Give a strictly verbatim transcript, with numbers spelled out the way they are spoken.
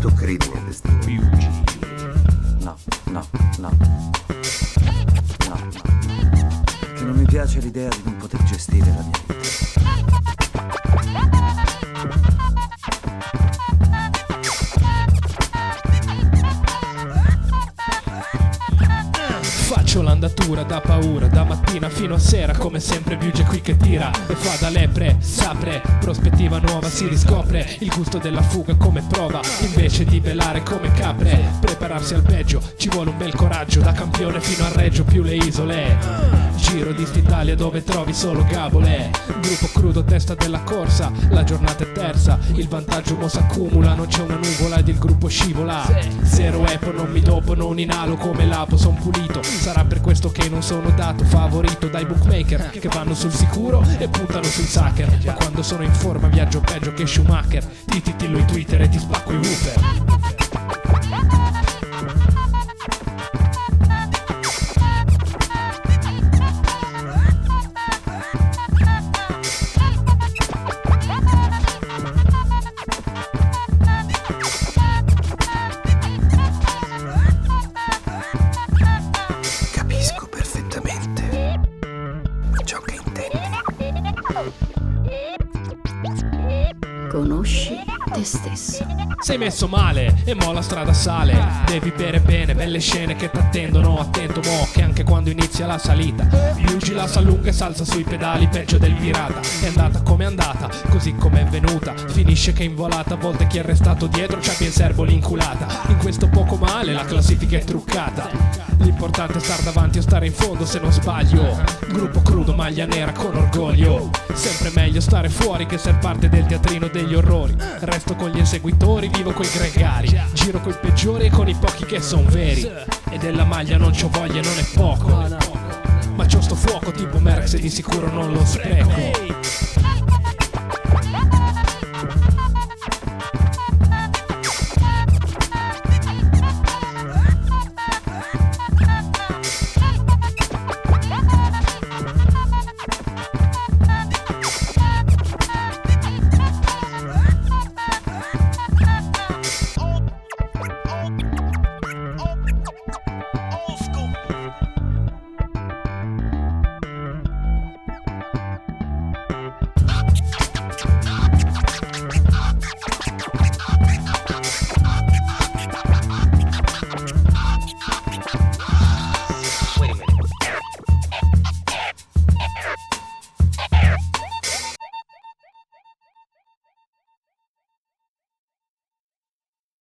Tu credi nel destino? No, no, no. No, no. Perché non mi piace l'idea di non poter gestire la mia vita. Faccio l'andatura da paura, da mattina fino a sera, come sempre Biuge qui che tira e fa da lepre, s'apre, prospettiva nuova si riscopre, il gusto della fuga come prova, invece di velare come capre, prepararsi al peggio, ci vuole un bel coraggio, da campione fino a Reggio più le isole. Giro di st'Italia dove trovi solo gabole, gruppo crudo testa della corsa, la giornata è terza, il vantaggio mo s'accumula, non c'è una nuvola ed il gruppo scivola. Zero epo, non mi dopo, non inalo come l'apo, son pulito, sarà per questo che non sono dato favorito dai bookmaker che vanno sul sicuro e puntano sui sucker, ma quando sono in forma viaggio peggio che Schumacher, ti titillo i Twitter e ti spacco i woofer. Ciò che intendi. Conosci te stesso. Sei messo male e mo la strada sale, devi bere bene, belle scene che t'attendono, attento mo che anche quando inizia la salita Biugi la s'allunga e salza sui pedali peggio del pirata, è andata come è andata, così come è venuta, finisce che in volata, a volte chi è restato dietro c'ha più in serbo l'inculata, in questo poco male la classifica è truccata, l'importante è star davanti o stare in fondo se non sbaglio, gruppo crudo maglia nera con orgoglio, sempre meglio stare fuori che ser parte del teatrino degli orrori, resto con gli inseguitori, vivo coi gregari, giro coi peggiori e con i pochi che son veri, e della maglia non c'ho voglia, non è poco, ma c'ho sto fuoco tipo Merx e di sicuro non lo spreco.